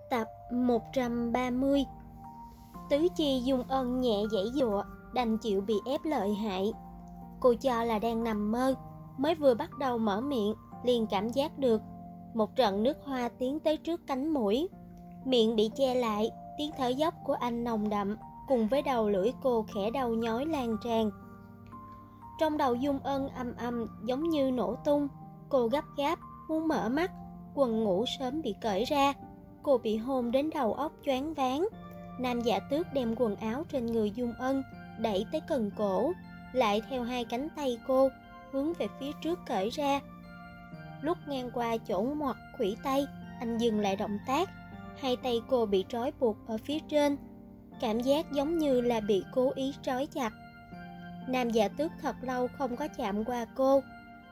Tập 130. Tứ chi Dung Ân nhẹ giãy giụa, đành chịu bị ép lợi hại. Cô cho là đang nằm mơ, mới vừa bắt đầu mở miệng liền cảm giác được một trận nước hoa tiến tới trước cánh mũi. Miệng bị che lại, tiếng thở dốc của anh nồng đậm cùng với đầu lưỡi cô khẽ đau nhói lan tràn. Trong đầu Dung Ân ầm ầm giống như nổ tung. Cô gấp gáp muốn mở mắt, quần ngủ sớm bị cởi ra. Cô bị hôn đến đầu óc choáng váng. Nam Dạ Tước đem quần áo trên người Dung Ân đẩy tới cần cổ, lại theo hai cánh tay cô hướng về phía trước cởi ra. Lúc ngang qua chỗ ngoặt khuỷu tay, anh dừng lại động tác. Hai tay cô bị trói buộc ở phía trên, cảm giác giống như là bị cố ý trói chặt. Nam Dạ Tước thật lâu không có chạm qua cô.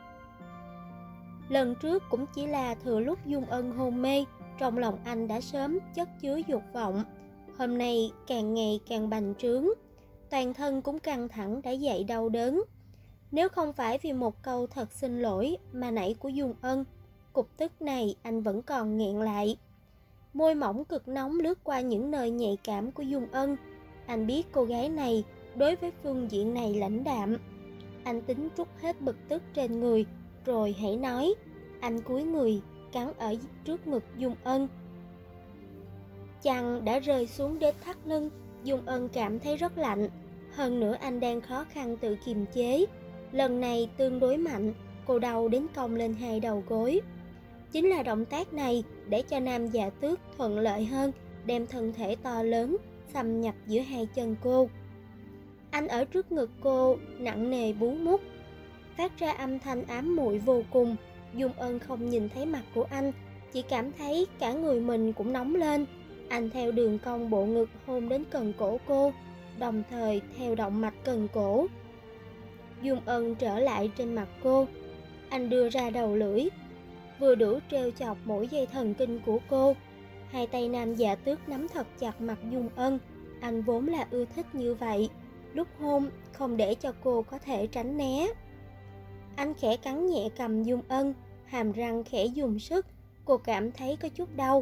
Lần trước cũng chỉ là thừa lúc Dung Ân hôn mê, trong lòng anh đã sớm chất chứa dục vọng. Hôm nay càng ngày càng bành trướng, toàn thân cũng căng thẳng đã dậy đau đớn. Nếu không phải vì một câu thật xin lỗi mà nãy của Dung Ân, cục tức này anh vẫn còn nghẹn lại. Môi mỏng cực nóng lướt qua những nơi nhạy cảm của Dung Ân. Anh biết cô gái này đối với phương diện này lãnh đạm. Anh tính trút hết bực tức trên người, rồi hãy nói. Anh cúi người cắn ở trước ngực Dung Ân. Chăn đã rơi xuống đến thắt lưng. Dung Ân cảm thấy rất lạnh. Hơn nữa anh đang khó khăn tự kiềm chế. Lần này tương đối mạnh, cô đau đến cong lên hai đầu gối. Chính là động tác này để cho Nam Dạ Tước thuận lợi hơn, đem thân thể to lớn xâm nhập giữa hai chân cô. Anh ở trước ngực cô nặng nề bú mút, phát ra âm thanh ám muội vô cùng. Dung Ân không nhìn thấy mặt của anh, chỉ cảm thấy cả người mình cũng nóng lên. Anh theo đường cong bộ ngực hôn đến cần cổ cô, đồng thời theo động mạch cần cổ. Dung Ân trở lại trên mặt cô. Anh đưa ra đầu lưỡi, vừa đủ trêu chọc mỗi dây thần kinh của cô. Hai tay Nam Dạ Tước nắm thật chặt mặt Dung Ân. Anh vốn là ưa thích như vậy, lúc hôn không để cho cô có thể tránh né. Anh khẽ cắn nhẹ cằm Dung Ân, hàm răng khẽ dùng sức. Cô cảm thấy có chút đau.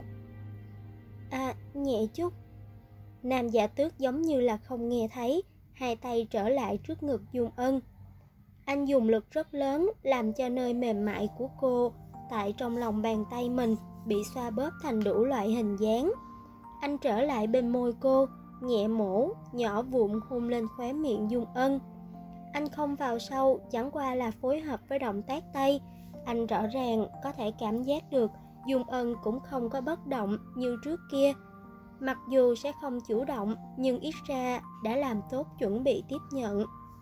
Nhẹ chút. Nam Dạ Tước giống như là không nghe thấy, hai tay trở lại trước ngực Dung Ân. Anh dùng lực rất lớn làm cho nơi mềm mại của cô tại trong lòng bàn tay mình bị xoa bóp thành đủ loại hình dáng. Anh trở lại bên môi cô, nhẹ mổ, nhỏ vụn hôn lên khóe miệng Dung Ân. Anh không vào sâu, chẳng qua là phối hợp với động tác tay. Anh rõ ràng có thể cảm giác được Dung Ân cũng không có bất động như trước kia. Mặc dù sẽ không chủ động, nhưng ít ra đã làm tốt chuẩn bị tiếp nhận.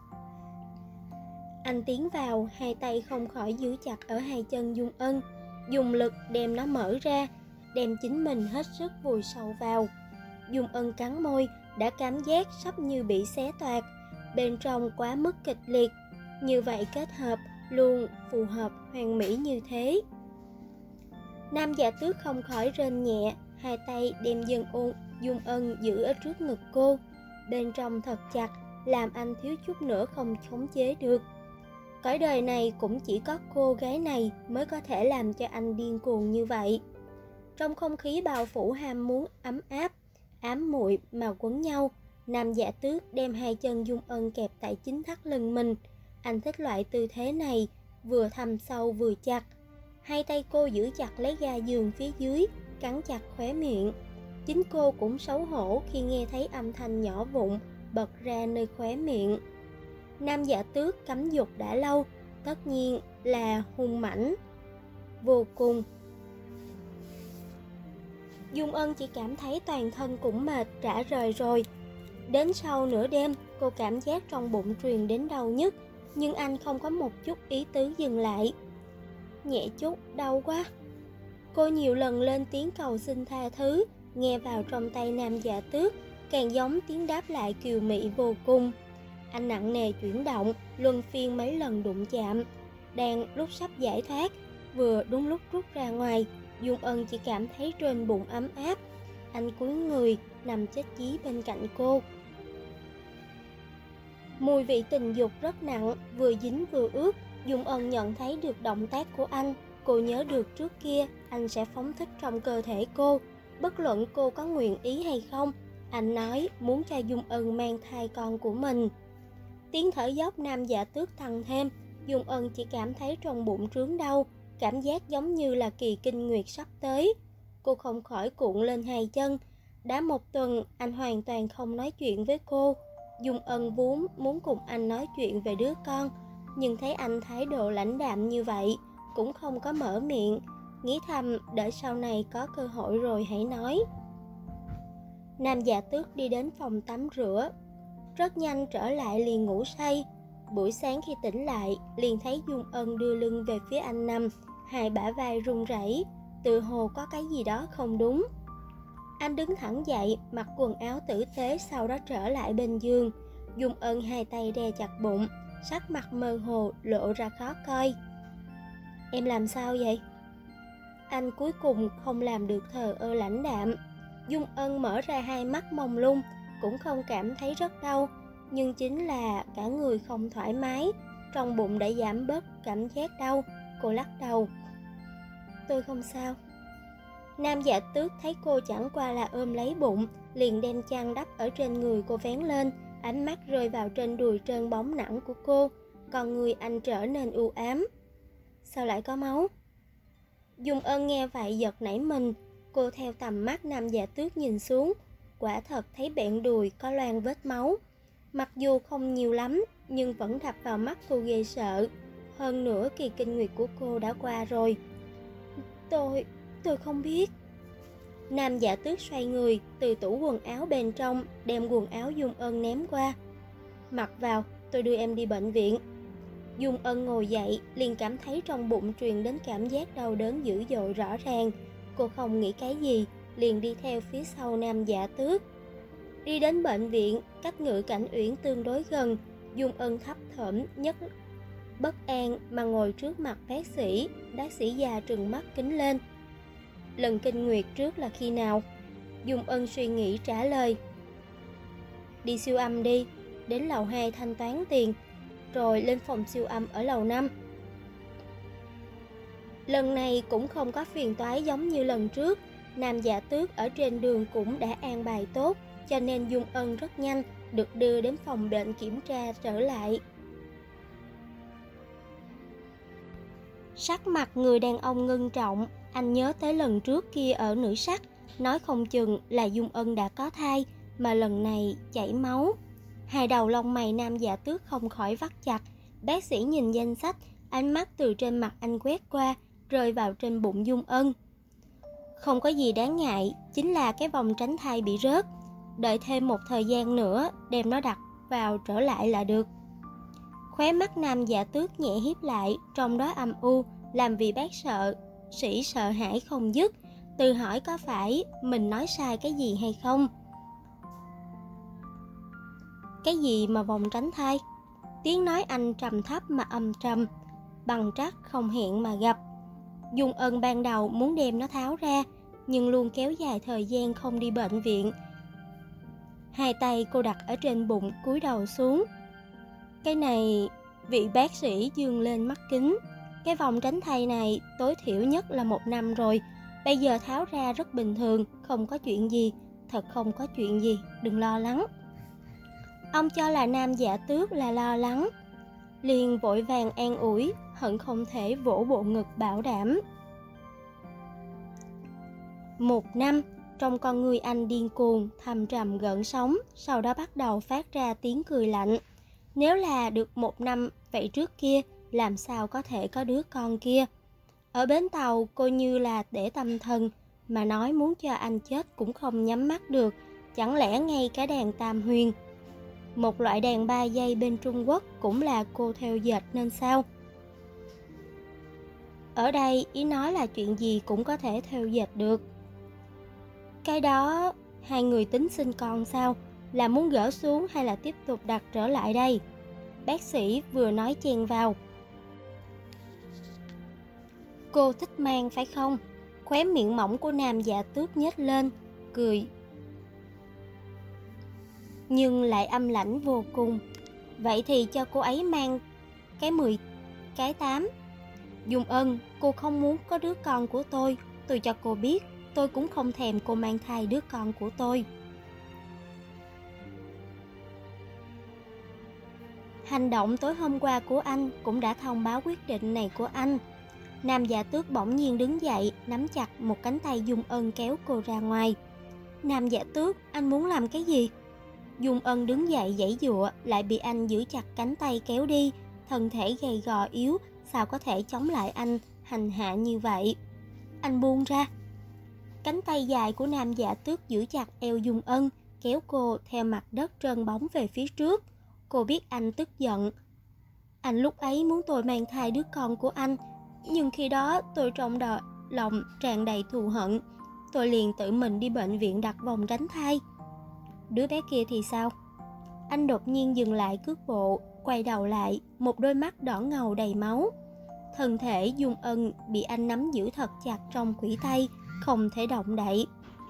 Anh tiến vào, hai tay không khỏi giữ chặt ở hai chân Dung Ân, dùng lực đem nó mở ra, đem chính mình hết sức vùi sâu vào. Dung Ân cắn môi, đã cảm giác sắp như bị xé toạc, bên trong quá mức kịch liệt. Như vậy kết hợp luôn phù hợp hoàn mỹ như thế. Nam Dạ Tước không khỏi rên nhẹ, hai tay đem Dung Ân giữ ở trước ngực cô, bên trong thật chặt, làm anh thiếu chút nữa không khống chế được. Cõi đời này cũng chỉ có cô gái này mới có thể làm cho anh điên cuồng như vậy. Trong không khí bao phủ ham muốn ấm áp, ám muội mà quấn nhau, Nam Dạ Tước đem hai chân Dung Ân kẹp tại chính thắt lưng mình. Anh thích loại tư thế này, vừa thâm sâu vừa chặt. Hai tay cô giữ chặt lấy ga giường phía dưới, cắn chặt khóe miệng. Chính cô cũng xấu hổ khi nghe thấy âm thanh nhỏ vụn bật ra nơi khóe miệng. Nam Dạ Tước cấm dục đã lâu, tất nhiên là hung mãnh vô cùng. Dung Ân chỉ cảm thấy toàn thân cũng mệt rã rời rồi. Đến sau nửa đêm, cô cảm giác trong bụng truyền đến đau nhức, nhưng anh không có một chút ý tứ dừng lại. Nhẹ chút, đau quá. Cô nhiều lần lên tiếng cầu xin tha thứ, nghe vào trong tay Nam Dạ Tước càng giống tiếng đáp lại kiều mị vô cùng. Anh nặng nề chuyển động, luân phiên mấy lần đụng chạm. Đang lúc sắp giải thoát, vừa đúng lúc rút ra ngoài, Dung Ân chỉ cảm thấy trên bụng ấm áp. Anh cúi người nằm chết chí bên cạnh cô. Mùi vị tình dục rất nặng, vừa dính vừa ướt. Dung Ân nhận thấy được động tác của anh. Cô nhớ được trước kia anh sẽ phóng thích trong cơ thể cô, Bất luận cô có nguyện ý hay không, anh nói muốn cho Dung Ân mang thai con của mình. Tiếng thở dốc Nam Dạ Tước tăng thêm, Dung Ân chỉ cảm thấy trong bụng trướng đau, cảm giác giống như là kỳ kinh nguyệt sắp tới. Cô không khỏi cuộn lên hai chân. Đã một tuần anh hoàn toàn không nói chuyện với cô. Dung Ân vốn muốn cùng anh nói chuyện về đứa con, nhưng thấy anh thái độ lãnh đạm như vậy, cũng không có mở miệng, nghĩ thầm đợi sau này có cơ hội rồi hãy nói. Nam Dạ Tước đi đến phòng tắm rửa, rất nhanh trở lại liền ngủ say. Buổi sáng khi tỉnh lại, liền thấy Dung Ân đưa lưng về phía anh nằm, hai bả vai run rẩy, tự hồ có cái gì đó không đúng. Anh đứng thẳng dậy, mặc quần áo tử tế, sau đó trở lại bên giường. Dung Ân hai tay đè chặt bụng, sắc mặt mơ hồ lộ ra khó coi. Em làm sao vậy? Anh cuối cùng không làm được thờ ơ lãnh đạm. Dung Ân mở ra hai mắt mông lung, cũng không cảm thấy rất đau, nhưng chính là cả người không thoải mái, trong bụng đã giảm bớt cảm giác đau. Cô lắc đầu. Tôi không sao. Nam Dạ Tước thấy cô chẳng qua là ôm lấy bụng, liền đem chăn đắp ở trên người cô vén lên, ánh mắt rơi vào trên đùi trơn bóng nặng của cô, còn người anh trở nên u ám. Sao lại có máu? Dung Ân nghe vậy giật nảy mình, cô theo tầm mắt Nam Dạ Tước nhìn xuống, quả thật thấy bẹn đùi có loang vết máu. Mặc dù không nhiều lắm, nhưng vẫn đập vào mắt cô ghê sợ. Hơn nữa kỳ kinh nguyệt của cô đã qua rồi. Tôi không biết. Nam Dạ Tước xoay người, từ tủ quần áo bên trong đem quần áo Dung Ân ném qua. Mặc vào, tôi đưa em đi bệnh viện. Dung Ân ngồi dậy, liền cảm thấy trong bụng truyền đến cảm giác đau đớn dữ dội rõ ràng. Cô không nghĩ cái gì, liền đi theo phía sau Nam Dạ Tước. Đi đến bệnh viện, cách Ngự Cảnh Uyển tương đối gần. Dung Ân thấp thỏm nhất bất an mà ngồi trước mặt bác sĩ già trừng mắt kính lên. Lần kinh nguyệt trước là khi nào? Dung Ân suy nghĩ trả lời. Đi siêu âm đi, đến lầu 2 thanh toán tiền, rồi lên phòng siêu âm ở lầu 5. Lần này cũng không có phiền toái giống như lần trước, Nam Dạ Tước ở trên đường cũng đã an bài tốt, cho nên Dung Ân rất nhanh được đưa đến phòng bệnh kiểm tra trở lại. Sắc mặt người đàn ông ngưng trọng, anh nhớ tới lần trước kia ở Nữ Sắc, nói không chừng là Dung Ân đã có thai, mà lần này chảy máu. Hai đầu lông mày Nam Dạ Tước không khỏi vắt chặt. Bác sĩ nhìn danh sách, ánh mắt từ trên mặt anh quét qua, rơi vào trên bụng Dung Ân. Không có gì đáng ngại, chính là cái vòng tránh thai bị rớt. Đợi thêm một thời gian nữa, đem nó đặt vào trở lại là được. Khóe mắt Nam Dạ Tước nhẹ híp lại, trong đó âm u, làm vì bác sĩ sợ hãi không dứt, tự hỏi có phải mình nói sai cái gì hay không. Cái gì mà vòng tránh thai? Tiếng nói anh trầm thấp mà âm trầm, bằng trắc không hẹn mà gặp. Dung Ân ban đầu muốn đem nó tháo ra, nhưng luôn kéo dài thời gian không đi bệnh viện. Hai tay cô đặt ở trên bụng, cúi đầu xuống. Cái này, vị bác sĩ dương lên mắt kính. Cái vòng tránh thai này tối thiểu nhất là 1 năm rồi. Bây giờ tháo ra rất bình thường, không có chuyện gì. Thật không có chuyện gì, đừng lo lắng. Ông cho là Nam Dạ Tước là lo lắng, liền vội vàng an ủi, hận không thể vỗ bộ ngực bảo đảm. 1 năm, trong con người anh điên cuồng, thầm trầm gợn sóng, sau đó bắt đầu phát ra tiếng cười lạnh. Nếu là được 1 năm, vậy trước kia làm sao có thể có đứa con kia? Ở bến tàu cô như là để tâm thần, mà nói muốn cho anh chết cũng không nhắm mắt được. Chẳng lẽ ngay cả đàn tam huyền, một loại đàn 3 giây bên Trung Quốc, cũng là cô theo dệt nên sao? Ở đây ý nói là chuyện gì cũng có thể theo dệt được. Cái đó, hai người tính sinh con sao? Là muốn gỡ xuống hay là tiếp tục đặt trở lại đây? Bác sĩ vừa nói chen vào. Cô thích mang phải không? Khóe miệng mỏng của Nam Dạ Tước nhếch lên, cười. Nhưng lại âm lãnh vô cùng. Vậy thì cho cô ấy mang cái 10, cái 8. Dung Ân, cô không muốn có đứa con của tôi cho cô biết, tôi cũng không thèm cô mang thai đứa con của tôi. Hành động tối hôm qua của anh cũng đã thông báo quyết định này của anh. Nam Dạ Tước bỗng nhiên đứng dậy, nắm chặt một cánh tay Dung Ân kéo cô ra ngoài. Nam Dạ Tước, anh muốn làm cái gì? Dung Ân đứng dậy giãy giụa, lại bị anh giữ chặt cánh tay kéo đi. Thân thể gầy gò yếu, sao có thể chống lại anh hành hạ như vậy? Anh buông ra. Cánh tay dài của Nam Dạ Tước giữ chặt eo Dung Ân, kéo cô theo mặt đất trơn bóng về phía trước. Cô biết anh tức giận. Anh lúc ấy muốn tôi mang thai đứa con của anh, nhưng khi đó tôi trong lòng tràn đầy thù hận. Tôi liền tự mình đi bệnh viện đặt vòng tránh thai. Đứa bé kia thì sao? Anh đột nhiên dừng lại cước bộ, quay đầu lại, một đôi mắt đỏ ngầu đầy máu. Thân thể Dung Ân bị anh nắm giữ thật chặt trong khuỷu tay, không thể động đậy.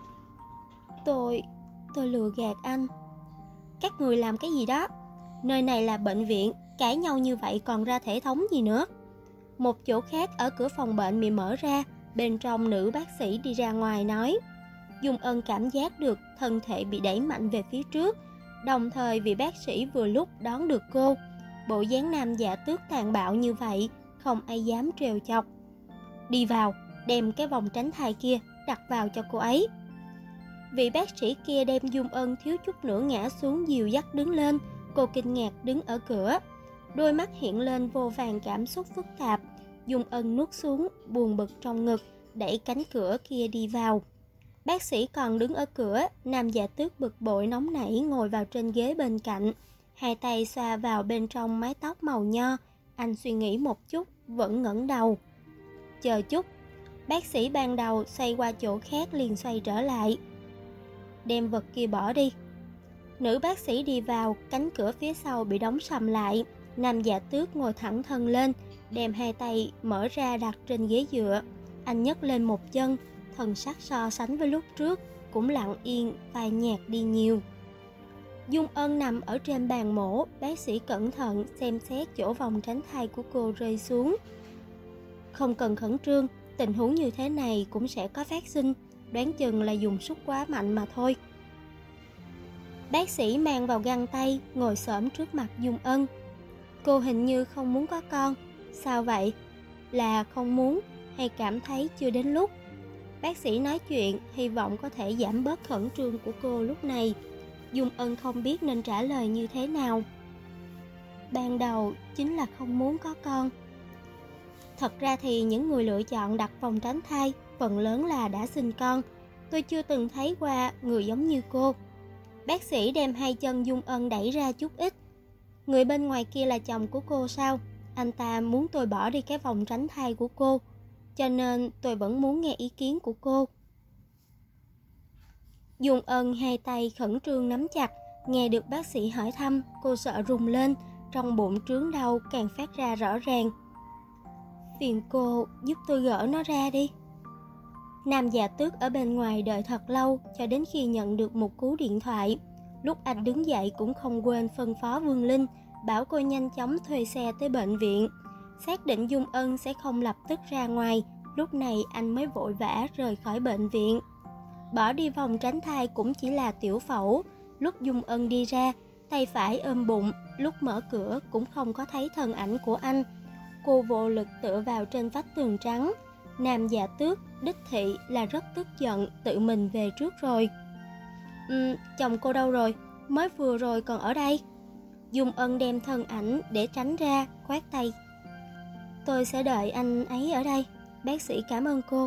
Tôi lừa gạt anh. Các người làm cái gì đó? Nơi này là bệnh viện, cãi nhau như vậy còn ra thể thống gì nữa? Một chỗ khác ở cửa phòng bệnh bị mở ra, bên trong nữ bác sĩ đi ra ngoài nói. Dung Ân cảm giác được thân thể bị đẩy mạnh về phía trước, đồng thời vị bác sĩ vừa lúc đón được cô. Bộ dáng Nam Dạ Tước tàn bạo như vậy, không ai dám trêu chọc. Đi vào, đem cái vòng tránh thai kia đặt vào cho cô ấy. Vị bác sĩ kia đem Dung Ân thiếu chút nữa ngã xuống dìu dắt đứng lên. Cô kinh ngạc đứng ở cửa, đôi mắt hiện lên vô vàn cảm xúc phức tạp. Dung Ân nuốt xuống, buồn bực trong ngực, đẩy cánh cửa kia đi vào. Bác sĩ còn đứng ở cửa. Nam Dạ Tước bực bội nóng nảy ngồi vào trên ghế bên cạnh, hai tay xoa vào bên trong mái tóc màu nho. Anh suy nghĩ một chút, vẫn ngẩng đầu. Chờ chút. Bác sĩ ban đầu xoay qua chỗ khác liền xoay trở lại. Đem vật kia bỏ đi. Nữ bác sĩ đi vào, cánh cửa phía sau bị đóng sầm lại. Nam Dạ Tước ngồi thẳng thân lên, đem hai tay mở ra đặt trên ghế dựa. Anh nhấc lên một chân, thần sắc so sánh với lúc trước cũng lặng yên, phai nhạt đi nhiều. Dung Ân nằm ở trên bàn mổ, bác sĩ cẩn thận xem xét chỗ vòng tránh thai của cô rơi xuống. Không cần khẩn trương, tình huống như thế này cũng sẽ có phát sinh, đoán chừng là dùng sức quá mạnh mà thôi. Bác sĩ mang vào găng tay, ngồi xổm trước mặt Dung Ân. Cô hình như không muốn có con. Sao vậy? Là không muốn hay cảm thấy chưa đến lúc? Bác sĩ nói chuyện, hy vọng có thể giảm bớt khẩn trương của cô lúc này. Dung Ân không biết nên trả lời như thế nào. Ban đầu chính là không muốn có con. Thật ra thì những người lựa chọn đặt vòng tránh thai phần lớn là đã sinh con. Tôi chưa từng thấy qua người giống như cô. Bác sĩ đem hai chân Dung Ân đẩy ra chút ít. Người bên ngoài kia là chồng của cô sao? Anh ta muốn tôi bỏ đi cái vòng tránh thai của cô, cho nên tôi vẫn muốn nghe ý kiến của cô. Dung Ân hai tay khẩn trương nắm chặt. Nghe được bác sĩ hỏi thăm, cô sợ rùng lên, trong bụng trướng đau càng phát ra rõ ràng. Phiền cô giúp tôi gỡ nó ra đi. Nam Dạ Tước ở bên ngoài đợi thật lâu, cho đến khi nhận được một cú điện thoại. Lúc anh đứng dậy cũng không quên phân phó Vương Linh, bảo cô nhanh chóng thuê xe tới bệnh viện. Xác định Dung Ân sẽ không lập tức ra ngoài, lúc này anh mới vội vã rời khỏi bệnh viện. Bỏ đi vòng tránh thai cũng chỉ là tiểu phẫu. Lúc Dung Ân đi ra, tay phải ôm bụng, lúc mở cửa cũng không có thấy thân ảnh của anh. Cô vô lực tựa vào trên vách tường trắng. Nam Dạ Tước đích thị là rất tức giận, tự mình về trước rồi. Chồng cô đâu rồi? Mới vừa rồi còn ở đây. Dung Ân đem thân ảnh để tránh ra, khoát tay. Tôi sẽ đợi anh ấy ở đây. Bác sĩ cảm ơn cô.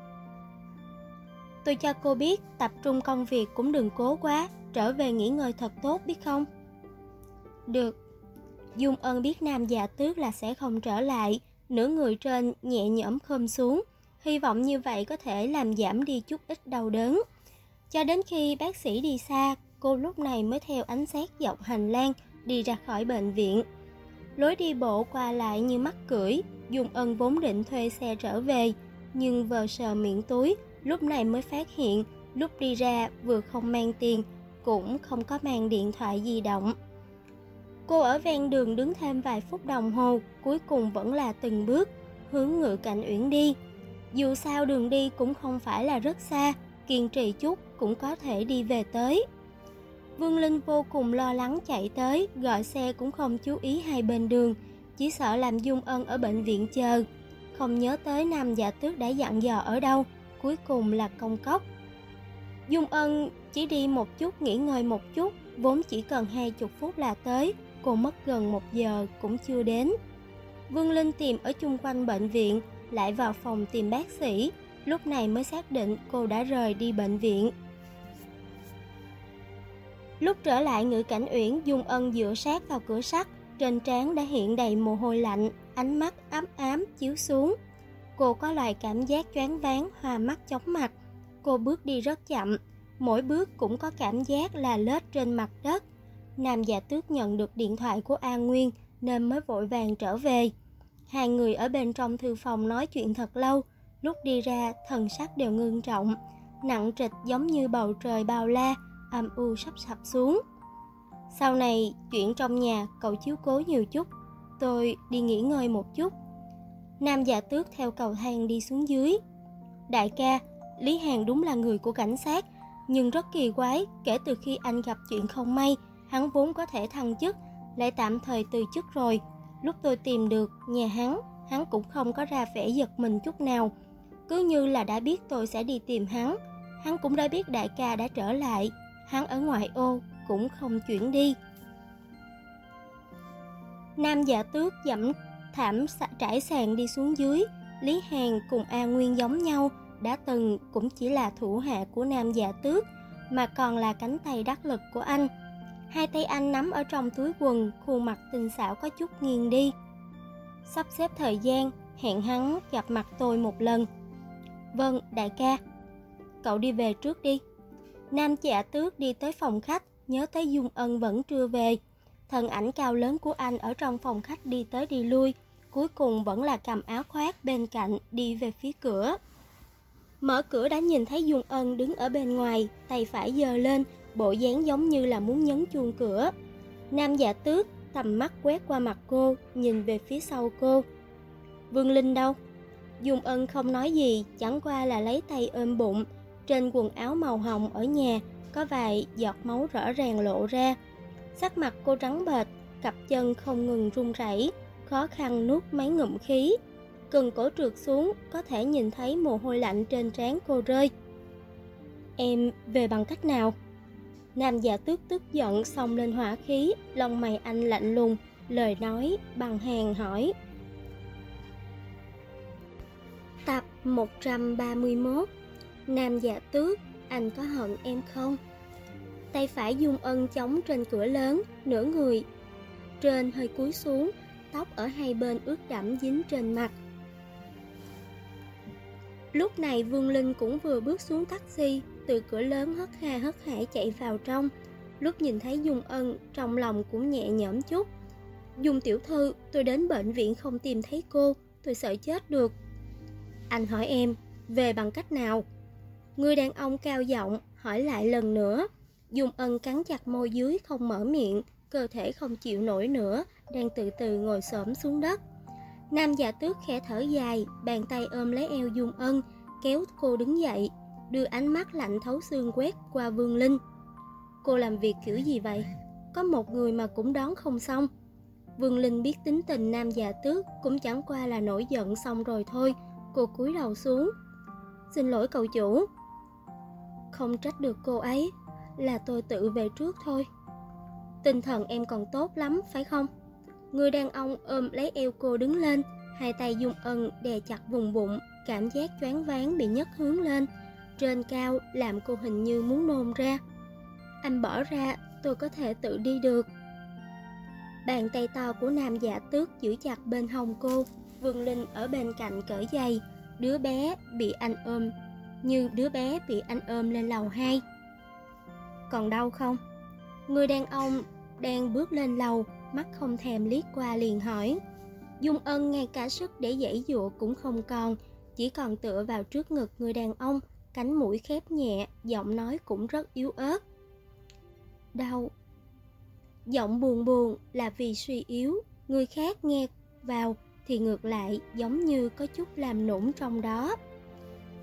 Tôi cho cô biết, tập trung công việc cũng đừng cố quá, trở về nghỉ ngơi thật tốt biết không? Được. Dung Ân biết Nam Dạ Tước là sẽ không trở lại, nửa người trên nhẹ nhõm khom xuống, hy vọng như vậy có thể làm giảm đi chút ít đau đớn. Cho đến khi bác sĩ đi xa, cô lúc này mới theo ánh sáng dọc hành lang đi ra khỏi bệnh viện. Lối đi bộ qua lại như mắc cưỡi. Dung Ân vốn định thuê xe trở về, nhưng vờ sờ miệng túi, lúc này mới phát hiện lúc đi ra vừa không mang tiền, cũng không có mang điện thoại di động. Cô ở ven đường đứng thêm vài phút đồng hồ, cuối cùng vẫn là từng bước hướng Ngự Cảnh Uyển đi. Dù sao đường đi cũng không phải là rất xa, kiên trì chút cũng có thể đi về tới. Vương Linh vô cùng lo lắng chạy tới, gọi xe cũng không chú ý hai bên đường, chỉ sợ làm Dung Ân ở bệnh viện chờ. Không nhớ tới Nam Dạ Tước đã dặn dò ở đâu, cuối cùng là công cốc. Dung Ân chỉ đi một chút nghỉ ngơi một chút, vốn chỉ cần 20 phút là tới, cô mất gần 1 giờ cũng chưa đến. Vương Linh tìm ở chung quanh bệnh viện, lại vào phòng tìm bác sĩ, lúc này mới xác định cô đã rời đi bệnh viện. Lúc trở lại Ngự Cảnh Uyển, Dung Ân dựa sát vào cửa sắt, trên trán đã hiện đầy mồ hôi lạnh, ánh mắt ám ám chiếu xuống. Cô có loại cảm giác choáng váng, hoa mắt chóng mặt. Cô bước đi rất chậm, mỗi bước cũng có cảm giác là lết trên mặt đất. Nam Dạ Tước nhận được điện thoại của An Nguyên nên mới vội vàng trở về. Hai người ở bên trong thư phòng nói chuyện thật lâu, lúc đi ra thần sắc đều ngưng trọng, nặng trịch giống như bầu trời bao la, âm u sắp sập xuống. Sau này, chuyện trong nhà cậu chiếu cố nhiều chút, tôi đi nghỉ ngơi một chút. Nam Dạ Tước theo cầu thang đi xuống dưới. Đại ca, Lý Hàn đúng là người của cảnh sát, nhưng rất kỳ quái, kể từ khi anh gặp chuyện không may, hắn vốn có thể thăng chức, lại tạm thời từ chức rồi. Lúc tôi tìm được nhà hắn cũng không có ra vẻ giật mình chút nào, cứ như là đã biết tôi sẽ đi tìm hắn. Hắn cũng đã biết đại ca đã trở lại, hắn ở ngoại ô cũng không chuyển đi. Nam Dạ Tước dẫm thảm trải sàn đi xuống dưới. Lý Hàn cùng An Nguyên giống nhau, đã từng cũng chỉ là thủ hạ của Nam Dạ Tước, mà còn là cánh tay đắc lực của anh. Hai tay anh nắm ở trong túi quần, khuôn mặt tinh xảo có chút nghiêng đi. Sắp xếp thời gian, hẹn hắn gặp mặt tôi một lần. Vâng, đại ca. Cậu đi về trước đi. Nam Dạ Tước đi tới phòng khách, nhớ tới Dung Ân vẫn chưa về. Thân ảnh cao lớn của anh ở trong phòng khách đi tới đi lui, cuối cùng vẫn là cầm áo khoác bên cạnh đi về phía cửa. Mở cửa đã nhìn thấy Dung Ân đứng ở bên ngoài, tay phải giơ lên, bộ dáng giống như là muốn nhấn chuông cửa. Nam Dạ Tước tầm mắt quét qua mặt cô, nhìn về phía sau cô. Vương Linh đâu? Dung Ân không nói gì, chẳng qua là lấy tay ôm bụng. Trên quần áo màu hồng ở nhà có vài giọt máu rõ ràng lộ ra. Sắc mặt cô trắng bệch, cặp chân không ngừng run rẩy, khó khăn nuốt mấy ngụm khí. Cần cổ trượt xuống, có thể nhìn thấy mồ hôi lạnh trên trán cô rơi. Em về bằng cách nào? Nam Dạ Tước tức giận xông lên hỏa khí, lông mày anh lạnh lùng, lời nói bằng hàng hỏi. Tập 131. Nam Dạ Tước, anh có hận em không? Tay phải Dung Ân chống trên cửa lớn, nửa người trên hơi cúi xuống, tóc ở hai bên ướt đẫm dính trên mặt. Lúc này Vương Linh cũng vừa bước xuống taxi, từ cửa lớn hất hải chạy vào trong. Lúc nhìn thấy Dung Ân, trong lòng cũng nhẹ nhõm chút. Dung tiểu thư, tôi đến bệnh viện không tìm thấy cô, tôi sợ chết được. Anh hỏi em, về bằng cách nào? Người đàn ông cao giọng hỏi lại lần nữa. Dung Ân cắn chặt môi dưới không mở miệng, cơ thể không chịu nổi nữa, đang từ từ ngồi xổm xuống đất. Nam Dạ Tước khẽ thở dài, bàn tay ôm lấy eo Dung Ân, kéo cô đứng dậy, đưa ánh mắt lạnh thấu xương quét qua Vương Linh. Cô làm việc kiểu gì vậy? Có một người mà cũng đón không xong. Vương Linh biết tính tình Nam Dạ Tước, cũng chẳng qua là nổi giận xong rồi thôi. Cô cúi đầu xuống. Xin lỗi cậu chủ. Không trách được cô ấy, là tôi tự về trước thôi. Tinh thần em còn tốt lắm, phải không? Người đàn ông ôm lấy eo cô đứng lên, hai tay Dung Ân đè chặt vùng bụng, cảm giác choáng váng bị nhấc hướng lên. Trên cao làm cô hình như muốn nôn ra. Anh bỏ ra, tôi có thể tự đi được. Bàn tay to của Nam Dạ Tước giữ chặt bên hông cô. Vương Linh ở bên cạnh cởi giày. Đứa bé bị anh ôm, như đứa bé bị anh ôm lên lầu 2. Còn đau không? Người đàn ông đang bước lên lầu, mắt không thèm liếc qua liền hỏi. Dung Ân ngay cả sức để giãy giụa cũng không còn, chỉ còn tựa vào trước ngực người đàn ông, cánh mũi khép nhẹ, giọng nói cũng rất yếu ớt. Đau. Giọng buồn buồn là vì suy yếu, người khác nghe vào thì ngược lại giống như có chút làm nũng trong đó.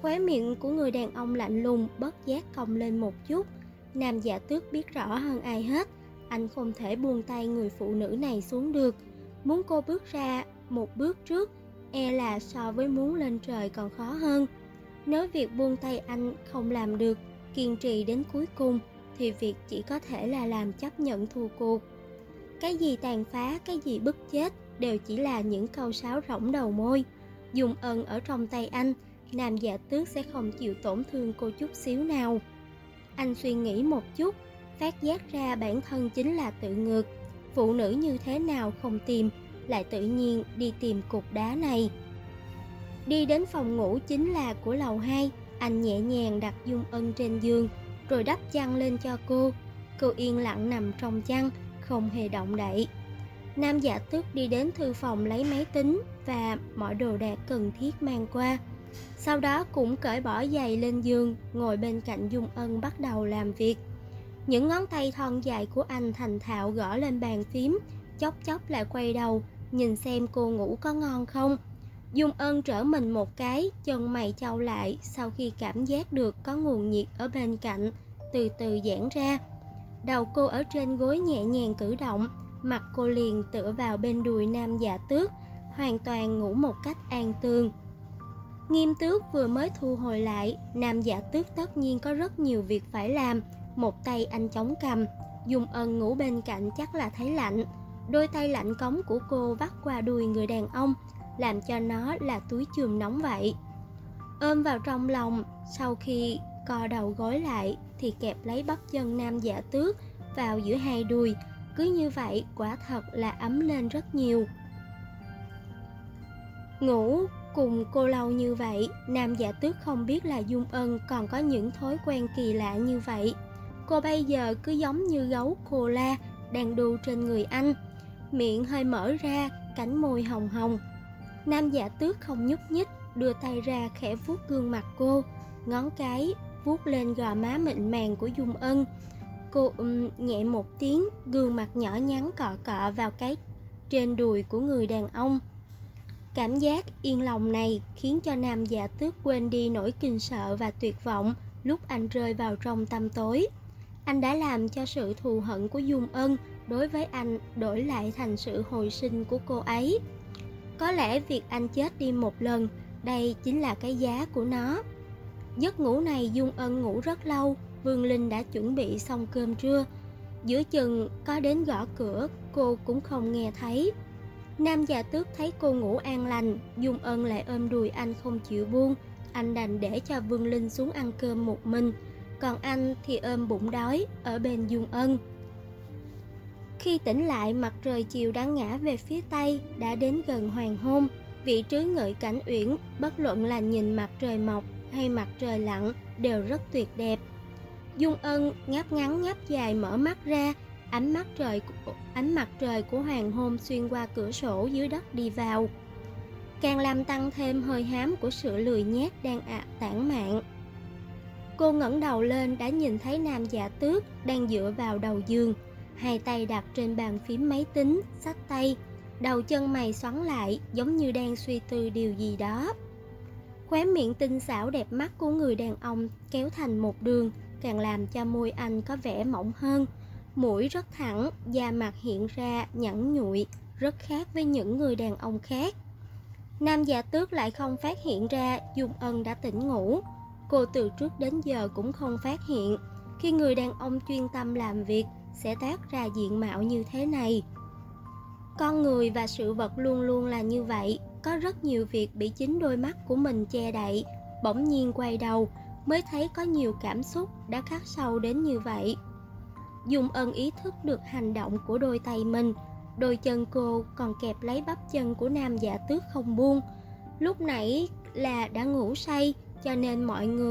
Khóe miệng của người đàn ông lạnh lùng bất giác cong lên một chút. Nam Dạ Tước biết rõ hơn ai hết, anh không thể buông tay người phụ nữ này xuống được. Muốn cô bước ra một bước trước, e là so với muốn lên trời còn khó hơn. Nếu việc buông tay anh không làm được, kiên trì đến cuối cùng, thì việc chỉ có thể là làm chấp nhận thua cuộc. Cái gì tàn phá, cái gì bức chết, đều chỉ là những câu sáo rỗng đầu môi. Dung Ân ở trong tay anh, Nam Dạ Tước sẽ không chịu tổn thương cô chút xíu nào. Anh suy nghĩ một chút, phát giác ra bản thân chính là tự ngược. Phụ nữ như thế nào không tìm, lại tự nhiên đi tìm cục đá này. Đi đến phòng ngủ chính là của lầu 2, anh nhẹ nhàng đặt Dung Ân trên giường, rồi đắp chăn lên cho cô. Cô yên lặng nằm trong chăn, không hề động đậy. Nam Dạ Tước đi đến thư phòng lấy máy tính và mọi đồ đạc cần thiết mang qua. Sau đó cũng cởi bỏ giày lên giường, ngồi bên cạnh Dung Ân bắt đầu làm việc. Những ngón tay thon dài của anh thành thạo gõ lên bàn phím, chốc chốc lại quay đầu, nhìn xem cô ngủ có ngon không. Dung Ân trở mình một cái, chân mày chau lại sau khi cảm giác được có nguồn nhiệt ở bên cạnh, từ từ giãn ra. Đầu cô ở trên gối nhẹ nhàng cử động, mặt cô liền tựa vào bên đùi Nam Dạ Tước, hoàn toàn ngủ một cách an tường. Nghiêm Tước vừa mới thu hồi lại, Nam Dạ Tước tất nhiên có rất nhiều việc phải làm. Một tay anh chống cằm, Dung Ân ngủ bên cạnh chắc là thấy lạnh. Đôi tay lạnh cống của cô vắt qua đùi người đàn ông, làm cho nó là túi chườm nóng vậy. Ôm vào trong lòng, sau khi co đầu gối lại thì kẹp lấy bắp chân Nam Dạ Tước vào giữa hai đùi. Cứ như vậy quả thật là ấm lên rất nhiều. Ngủ cùng cô lâu như vậy, Nam Dạ Tước không biết là Dung Ân còn có những thói quen kỳ lạ như vậy. Cô bây giờ cứ giống như gấu cô la đang đu trên người anh, miệng hơi mở ra, cánh môi hồng hồng. Nam Dạ Tước không nhúc nhích, đưa tay ra khẽ vuốt gương mặt cô, ngón cái vuốt lên gò má mịn màng của Dung Ân. Cô nhẹ một tiếng, gương mặt nhỏ nhắn cọ cọ vào cái trên đùi của người đàn ông. Cảm giác yên lòng này khiến cho Nam Dạ Tước quên đi nỗi kinh sợ và tuyệt vọng lúc anh rơi vào trong tăm tối. Anh đã làm cho sự thù hận của Dung Ân đối với anh đổi lại thành sự hồi sinh của cô ấy. Có lẽ việc anh chết đi một lần, đây chính là cái giá của nó. Giấc ngủ này Dung Ân ngủ rất lâu. Vương Linh đã chuẩn bị xong cơm trưa. Giữa chừng có đến gõ cửa, cô cũng không nghe thấy. Nam Dạ Tước thấy cô ngủ an lành, Dung Ân lại ôm đùi anh không chịu buông. Anh đành để cho Vương Linh xuống ăn cơm một mình, còn anh thì ôm bụng đói ở bên Dung Ân. Khi tỉnh lại, mặt trời chiều đã ngã về phía tây, đã đến gần hoàng hôn. Vị trí ngự cảnh uyển, bất luận là nhìn mặt trời mọc hay mặt trời lặn, đều rất tuyệt đẹp. Dung Ân ngáp ngắn ngáp dài mở mắt ra, ánh mặt trời của hoàng hôn xuyên qua cửa sổ dưới đất đi vào, càng làm tăng thêm hơi hám của sự lười nhác đang tản mạn. Cô ngẩng đầu lên đã nhìn thấy Nam Dạ Tước đang dựa vào đầu giường, hai tay đặt trên bàn phím máy tính, xách tay, đầu chân mày xoắn lại giống như đang suy tư điều gì đó. Khóe miệng tinh xảo đẹp mắt của người đàn ông kéo thành một đường, càng làm cho môi anh có vẻ mỏng hơn. Mũi rất thẳng, da mặt hiện ra nhẵn nhụi, rất khác với những người đàn ông khác. Nam Dạ Tước lại không phát hiện ra Dung Ân đã tỉnh ngủ. Cô từ trước đến giờ cũng không phát hiện khi người đàn ông chuyên tâm làm việc sẽ toát ra diện mạo như thế này. Con người và sự vật luôn luôn là như vậy, có rất nhiều việc bị chính đôi mắt của mình che đậy, bỗng nhiên quay đầu mới thấy có nhiều cảm xúc đã khắc sâu đến như vậy. Dung Ân ý thức được hành động của đôi tay mình, đôi chân cô còn kẹp lấy bắp chân của Nam Dạ Tước không buông. Lúc nãy là đã ngủ say, cho nên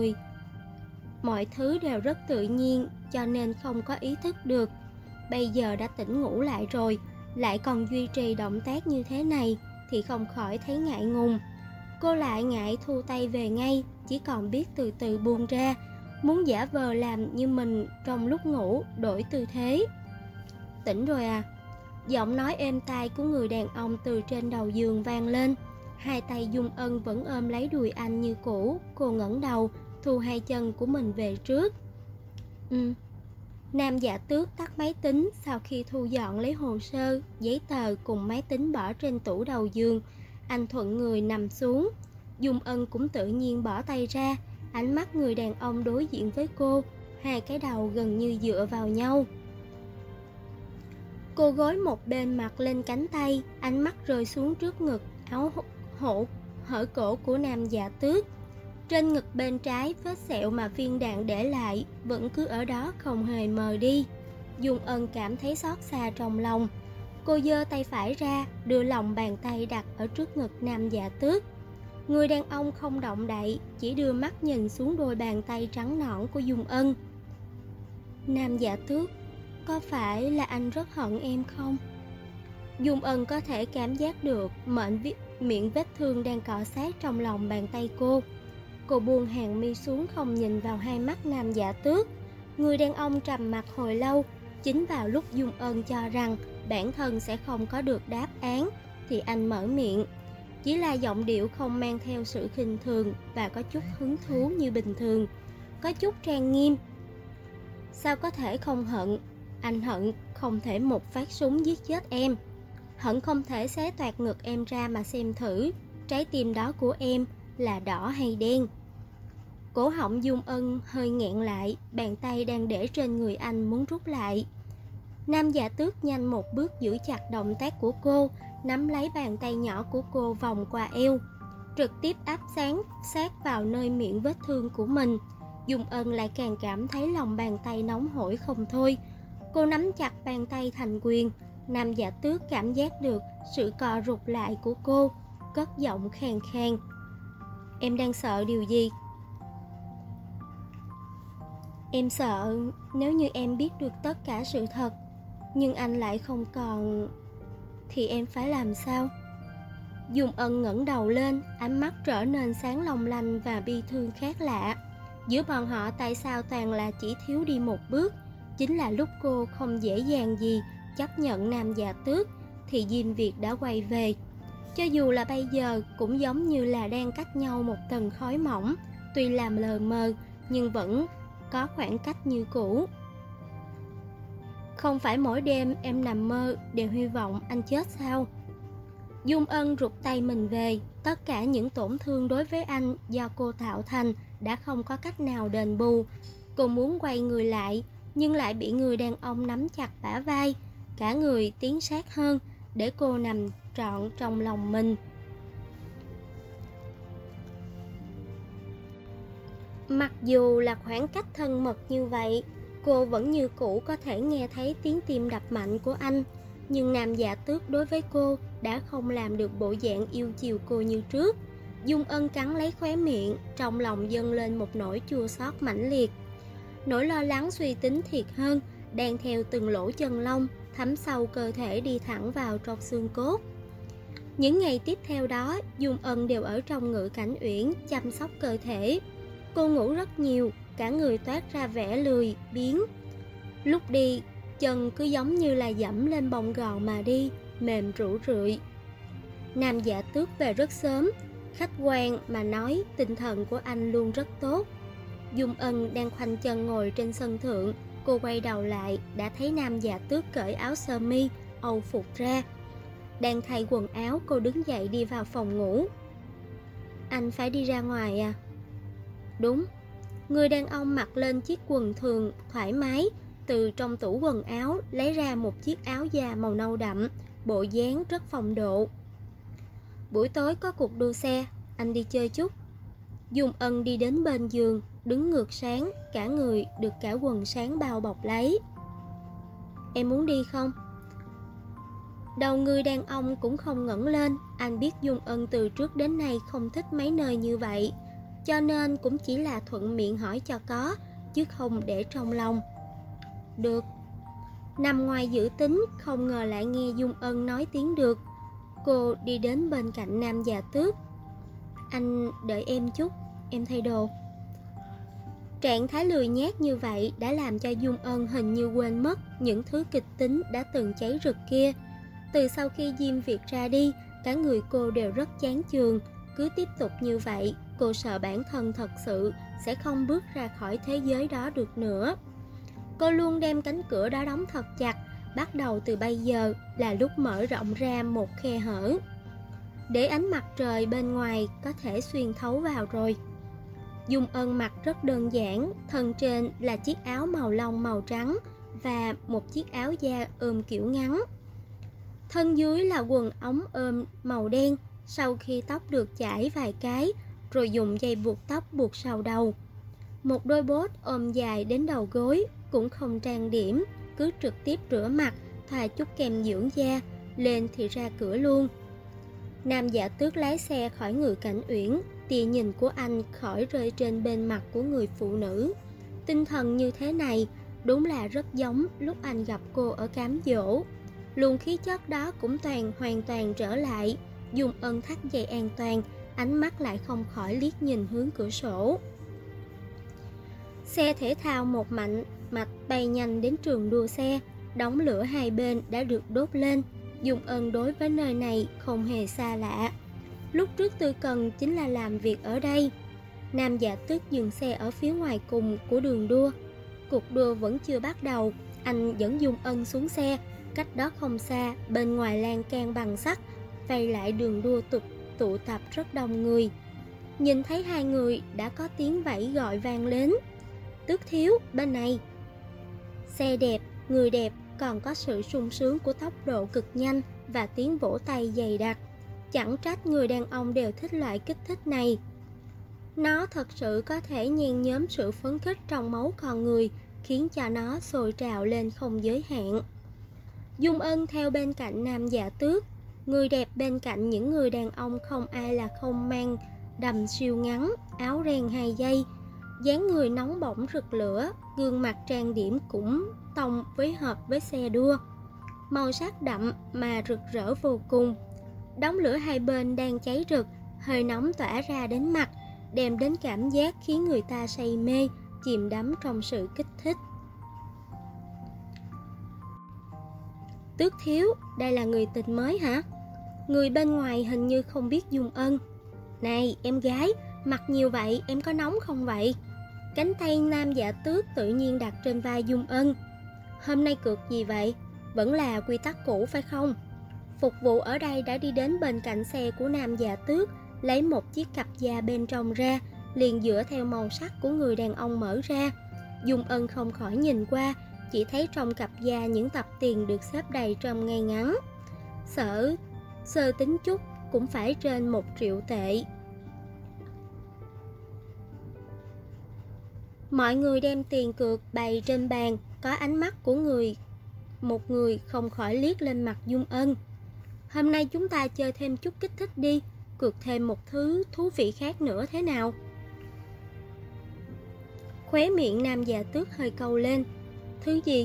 mọi thứ đều rất tự nhiên, cho nên không có ý thức được. Bây giờ đã tỉnh ngủ lại rồi, lại còn duy trì động tác như thế này thì không khỏi thấy ngại ngùng. Cô lại ngại thu tay về ngay, chỉ còn biết từ từ buông ra, muốn giả vờ làm như mình trong lúc ngủ đổi tư thế. Tỉnh rồi à? Giọng nói êm tai của người đàn ông từ trên đầu giường vang lên. Hai tay Dung Ân vẫn ôm lấy đùi anh như cũ. Cô ngẩng đầu, thu hai chân của mình về trước. Nam Dạ Tước tắt máy tính sau khi thu dọn lấy hồ sơ, giấy tờ cùng máy tính bỏ trên tủ đầu giường. Anh thuận người nằm xuống. Dung Ân cũng tự nhiên bỏ tay ra. Ánh mắt người đàn ông đối diện với cô, hai cái đầu gần như dựa vào nhau. Cô gối một bên mặt lên cánh tay, ánh mắt rơi xuống trước ngực, áo hổ hở cổ của Nam Dạ Tước. Trên ngực bên trái, vết sẹo mà viên đạn để lại vẫn cứ ở đó không hề mờ đi. Dung Ân cảm thấy xót xa trong lòng. Cô giơ tay phải ra, đưa lòng bàn tay đặt ở trước ngực Nam Dạ Tước. Người đàn ông không động đậy, chỉ đưa mắt nhìn xuống đôi bàn tay trắng nõn của Dung Ân. Nam Dạ Tước, có phải là anh rất hận em không? Dung Ân có thể cảm giác được miệng vết thương đang cọ sát trong lòng bàn tay cô. Cô buông hàng mi xuống, không nhìn vào hai mắt Nam Dạ Tước. Người đàn ông trầm mặc hồi lâu. Chính vào lúc Dung Ân cho rằng bản thân sẽ không có được đáp án thì anh mở miệng. Chỉ là giọng điệu không mang theo sự khinh thường và có chút hứng thú như bình thường, có chút trang nghiêm. Sao có thể không hận? Anh hận không thể một phát súng giết chết em. Hận không thể xé toạc ngực em ra mà xem thử trái tim đó của em là đỏ hay đen. Cổ họng Dung Ân hơi nghẹn lại, bàn tay đang để trên người anh muốn rút lại. Nam Dạ Tước nhanh một bước giữ chặt động tác của cô, nắm lấy bàn tay nhỏ của cô vòng qua eo, trực tiếp áp sát vào nơi miệng vết thương của mình. Dung Ân lại càng cảm thấy lòng bàn tay nóng hổi không thôi. Cô nắm chặt bàn tay thành quyền. Nam Dạ Tước cảm giác được sự co rụt lại của cô, cất giọng khàn khàn. Em đang sợ điều gì? Em sợ nếu như em biết được tất cả sự thật, nhưng anh lại không còn, thì em phải làm sao? Dung Ân ngẩng đầu lên, ánh mắt trở nên sáng long lanh và bi thương khác lạ. Giữa bọn họ tại sao toàn là chỉ thiếu đi một bước? Chính là lúc cô không dễ dàng gì chấp nhận Nam Dạ Tước thì Diêm Việt đã quay về. Cho dù là bây giờ cũng giống như là đang cách nhau một tầng khói mỏng, tuy làm lờ mờ nhưng vẫn có khoảng cách như cũ. Không phải mỗi đêm em nằm mơ đều hy vọng anh chết sao? Dung Ân rụt tay mình về. Tất cả những tổn thương đối với anh do cô tạo thành đã không có cách nào đền bù. Cô muốn quay người lại, nhưng lại bị người đàn ông nắm chặt bả vai, cả người tiến sát hơn để cô nằm trọn trong lòng mình. Mặc dù là khoảng cách thân mật như vậy, cô vẫn như cũ có thể nghe thấy tiếng tim đập mạnh của anh. Nhưng Nam Dạ Tước đối với cô đã không làm được bộ dạng yêu chiều cô như trước. Dung Ân cắn lấy khóe miệng, trong lòng dâng lên một nỗi chua xót mãnh liệt. Nỗi lo lắng suy tính thiệt hơn, đang theo từng lỗ chân lông, thấm sâu cơ thể đi thẳng vào trong xương cốt. Những ngày tiếp theo đó, Dung Ân đều ở trong Ngự Cảnh Uyển chăm sóc cơ thể. Cô ngủ rất nhiều, cả người toát ra vẻ lười, biếng. Lúc đi, chân cứ giống như là dẫm lên bông gòn mà đi, mềm rũ rượi. Nam Dạ Tước về rất sớm, khách quan mà nói tinh thần của anh luôn rất tốt. Dung Ân đang khoanh chân ngồi trên sân thượng, cô quay đầu lại đã thấy Nam Dạ Tước cởi áo sơ mi, âu phục ra. Đang thay quần áo, cô đứng dậy đi vào phòng ngủ. Anh phải đi ra ngoài à? Đúng. Người đàn ông mặc lên chiếc quần thường thoải mái, từ trong tủ quần áo lấy ra một chiếc áo da màu nâu đậm, bộ dáng rất phong độ. Buổi tối có cuộc đua xe, anh đi chơi chút. Dung Ân đi đến bên giường, đứng ngược sáng, cả người được cả quần sáng bao bọc lấy. Em muốn đi không? Đầu người đàn ông cũng không ngẩng lên. Anh biết Dung Ân từ trước đến nay không thích mấy nơi như vậy, cho nên cũng chỉ là thuận miệng hỏi cho có, chứ không để trong lòng. Được. Nằm ngoài dự tính, không ngờ lại nghe Dung Ân nói tiếng được. Cô đi đến bên cạnh Nam Dạ Tước. Anh đợi em chút, em thay đồ. Trạng thái lười nhác như vậy đã làm cho Dung Ân hình như quên mất những thứ kịch tính đã từng cháy rực kia. Từ sau khi Diêm Việt ra đi, cả người cô đều rất chán chường. Cứ tiếp tục như vậy, cô sợ bản thân thật sự sẽ không bước ra khỏi thế giới đó được nữa. Cô luôn đem cánh cửa đó đóng thật chặt. Bắt đầu từ bây giờ là lúc mở rộng ra một khe hở, để ánh mặt trời bên ngoài có thể xuyên thấu vào rồi. Dung Ân mặc rất đơn giản, thân trên là chiếc áo màu lông màu trắng và một chiếc áo da ôm kiểu ngắn. Thân dưới là quần ống ôm màu đen, sau khi tóc được chải vài cái, rồi dùng dây buộc tóc buộc sau đầu. Một đôi bốt ôm dài đến đầu gối, cũng không trang điểm, cứ trực tiếp rửa mặt, thoa chút kem dưỡng da, lên thì ra cửa luôn. Nam Giả Tước lái xe khỏi người Cảnh Uyển, tia nhìn của anh khỏi rơi trên bên mặt của người phụ nữ. Tinh thần như thế này đúng là rất giống lúc anh gặp cô ở cám dỗ. Luồng khí chất đó cũng hoàn toàn trở lại. Dung Ân thắt dây an toàn, ánh mắt lại không khỏi liếc nhìn hướng cửa sổ. Xe thể thao một mạch bay nhanh đến trường đua xe. Đống lửa hai bên đã được đốt lên. Dung Ân đối với nơi này không hề xa lạ. Lúc trước tôi cần chính là làm việc ở đây. Nam Giả Tước dừng xe ở phía ngoài cùng của đường đua. Cuộc đua vẫn chưa bắt đầu. Anh dẫn Dung Ân xuống xe. Cách đó không xa, bên ngoài lan can bằng sắt vây lại đường đua tụ tập rất đông người. Nhìn thấy hai người đã có tiếng vẫy gọi vang lên. Tước thiếu, bên này. Xe đẹp, người đẹp, còn có sự sung sướng của tốc độ cực nhanh và tiếng vỗ tay dày đặc. Chẳng trách người đàn ông đều thích loại kích thích này. Nó thật sự có thể nhen nhóm sự phấn khích trong máu con người, khiến cho nó sôi trào lên không giới hạn. Dung Ân theo bên cạnh Nam Giả Tước. Người đẹp bên cạnh những người đàn ông không ai là không mang đầm siêu ngắn, áo ren 2 dây, dáng người nóng bỏng rực lửa, gương mặt trang điểm cũng tông với hợp với xe đua. Màu sắc đậm mà rực rỡ vô cùng. Đống lửa hai bên đang cháy rực, hơi nóng tỏa ra đến mặt, đem đến cảm giác khiến người ta say mê, chìm đắm trong sự kích thích. Tước thiếu, đây là người tình mới hả? Người bên ngoài hình như không biết Dung Ân. Này em gái, mặc nhiều vậy em có nóng không vậy? Cánh tay Nam Giả Tước tự nhiên đặt trên vai Dung Ân. Hôm nay cược gì vậy? Vẫn là quy tắc cũ phải không? Phục vụ ở đây đã đi đến bên cạnh xe của Nam Giả Tước, lấy một chiếc cặp da bên trong ra, liền dựa theo màu sắc của người đàn ông mở ra. Dung Ân không khỏi nhìn qua, chỉ thấy trong cặp da những tập tiền được xếp đầy trong ngay ngắn. Sơ tính chút cũng phải trên 1 triệu tệ. Mọi người đem tiền cược bày trên bàn, có ánh mắt của một người không khỏi liếc lên mặt Dung Ân. Hôm nay chúng ta chơi thêm chút kích thích đi, cược thêm một thứ thú vị khác nữa thế nào? Khóe miệng Nam Giả Tước hơi cau lên. Thứ gì?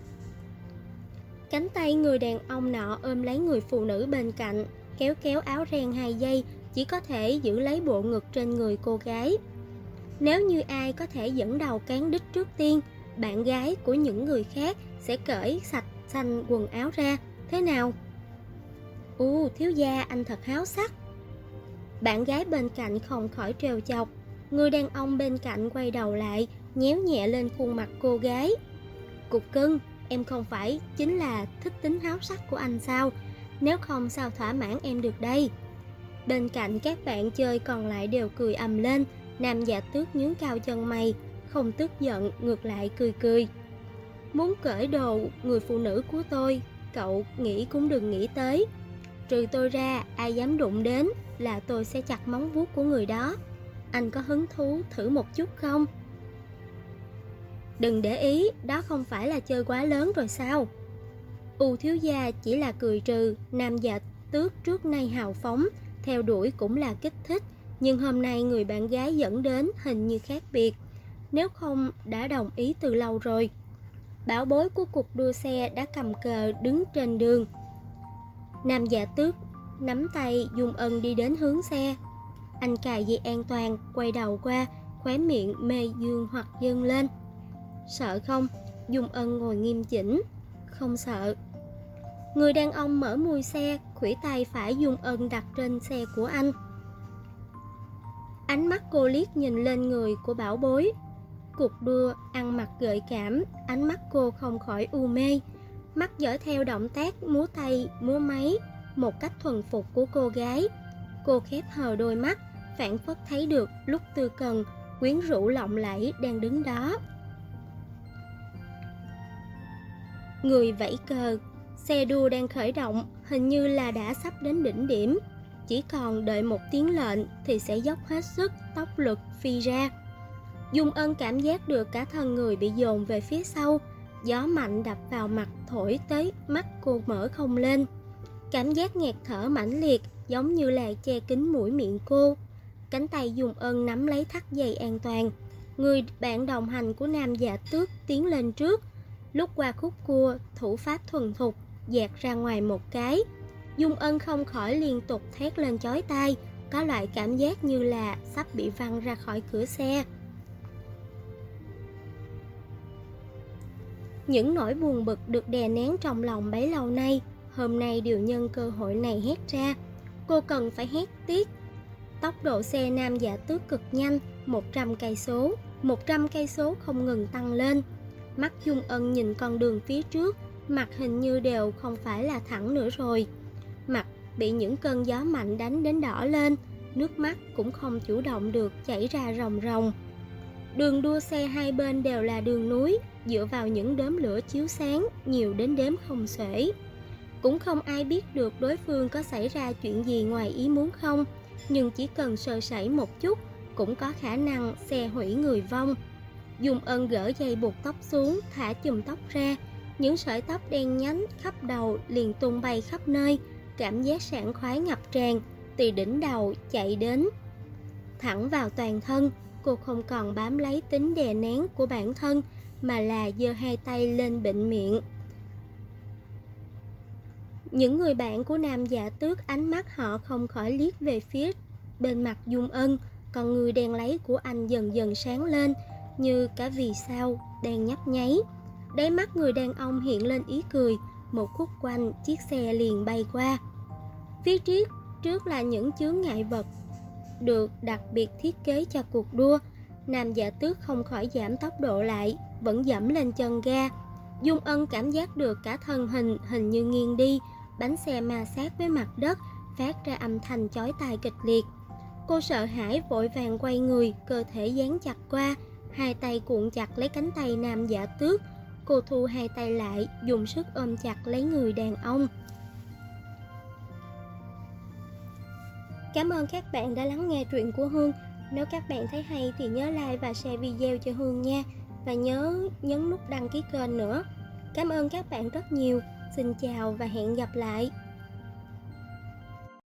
Cánh tay người đàn ông nọ ôm lấy người phụ nữ bên cạnh, kéo áo ren 2 dây, chỉ có thể giữ lấy bộ ngực trên người cô gái. Nếu như ai có thể dẫn đầu cán đích trước tiên, bạn gái của những người khác sẽ cởi sạch xanh quần áo ra, thế nào? Thiếu gia anh thật háo sắc. Bạn gái bên cạnh không khỏi trêu chọc. Người đàn ông bên cạnh quay đầu lại, nhéo nhẹ lên khuôn mặt cô gái. Cục cưng, em không phải chính là thích tính háo sắc của anh sao? Nếu không sao thỏa mãn em được đây? Bên cạnh các bạn chơi còn lại đều cười ầm lên. Nam Giả Tước nhướng cao chân mày, không tức giận, ngược lại cười. Muốn cởi đồ người phụ nữ của tôi, cậu nghĩ cũng đừng nghĩ tới. Trừ tôi ra, ai dám đụng đến là tôi sẽ chặt móng vuốt của người đó. Anh có hứng thú thử một chút không? Đừng để ý, đó không phải là chơi quá lớn rồi sao? Thiếu gia chỉ là cười trừ. Nam Giả Tước trước nay hào phóng, theo đuổi cũng là kích thích. Nhưng hôm nay người bạn gái dẫn đến hình như khác biệt, nếu không đã đồng ý từ lâu rồi. Bảo bối của cuộc đua xe đã cầm cờ đứng trên đường. Nam Giả Tước nắm tay Dung Ân đi đến hướng xe. Anh cài dây an toàn, quay đầu qua, khóe miệng mê dương hoặc dâng lên. Sợ không? Dung Ân ngồi nghiêm chỉnh. Không sợ. Người đàn ông mở mui xe, khuỷu tay phải Dung Ân đặt trên xe của anh. Ánh mắt cô liếc nhìn lên người của bảo bối. Cuộc đua ăn mặc gợi cảm, ánh mắt cô không khỏi u mê. Mắt dõi theo động tác múa tay, múa máy, một cách thuần phục của cô gái. Cô khép hờ đôi mắt, phảng phất thấy được lúc Tư Cần, quyến rũ lộng lẫy đang đứng đó. Người vẫy cờ, xe đua đang khởi động, hình như là đã sắp đến đỉnh điểm. Chỉ còn đợi một tiếng lệnh thì sẽ dốc hết sức, tốc lực phi ra. Dung Ân cảm giác được cả thân người bị dồn về phía sau. Gió mạnh đập vào mặt thổi tới mắt cô mở không lên. Cảm giác nghẹt thở mãnh liệt giống như là che kín mũi miệng cô. Cánh tay Dung Ân nắm lấy thắt dây an toàn. Người bạn đồng hành của Nam Dạ Tước tiến lên trước. Lúc qua khúc cua, thủ pháp thuần thục dạt ra ngoài một cái. Dung Ân không khỏi liên tục thét lên chói tai, có loại cảm giác như là sắp bị văng ra khỏi cửa xe. Những nỗi buồn bực được đè nén trong lòng bấy lâu nay, hôm nay đều nhân cơ hội này hét ra. Cô cần phải hét tiếc. Tốc độ xe Nam Dạ Tước cực nhanh, 100 cây số không ngừng tăng lên. Mắt Dung Ân nhìn con đường phía trước, mặt hình như đều không phải là thẳng nữa rồi. Mặt bị những cơn gió mạnh đánh đến đỏ lên, nước mắt cũng không chủ động được chảy ra ròng ròng. Đường đua xe hai bên đều là đường núi, dựa vào những đốm lửa chiếu sáng, nhiều đến đếm không xuể. Cũng không ai biết được đối phương có xảy ra chuyện gì ngoài ý muốn không, nhưng chỉ cần sơ sẩy một chút, cũng có khả năng xe hủy người vong. Dung Ân gỡ dây buộc tóc xuống, thả chùm tóc ra. Những sợi tóc đen nhánh khắp đầu liền tung bay khắp nơi. Cảm giác sảng khoái ngập tràn từ đỉnh đầu chạy đến thẳng vào toàn thân. Cô không còn bám lấy tính đè nén của bản thân, mà là giơ hai tay lên bịnh miệng. Những người bạn của Nam Dạ Tước, ánh mắt họ không khỏi liếc về phía bên mặt Dung Ân. Còn người đen lấy của anh dần dần sáng lên, như cả vì sao đang nhấp nháy. Đáy mắt người đàn ông hiện lên ý cười. Một khúc quanh, chiếc xe liền bay qua. Phía trước là những chướng ngại vật được đặc biệt thiết kế cho cuộc đua. Nam Dạ Tước không khỏi giảm tốc độ lại, vẫn dẫm lên chân ga. Dung Ân cảm giác được cả thân hình như nghiêng đi. Bánh xe ma sát với mặt đất, phát ra âm thanh chói tai kịch liệt. Cô sợ hãi vội vàng quay người, cơ thể dán chặt qua, hai tay cuộn chặt lấy cánh tay Nam Dạ Tước. Cô thu hai tay lại, dùng sức ôm chặt lấy người đàn ông. Cảm ơn các bạn đã lắng nghe truyện của Hương. Nếu các bạn thấy hay thì nhớ like và share video cho Hương nha. Và nhớ nhấn nút đăng ký kênh nữa. Cảm ơn các bạn rất nhiều. Xin chào và hẹn gặp lại.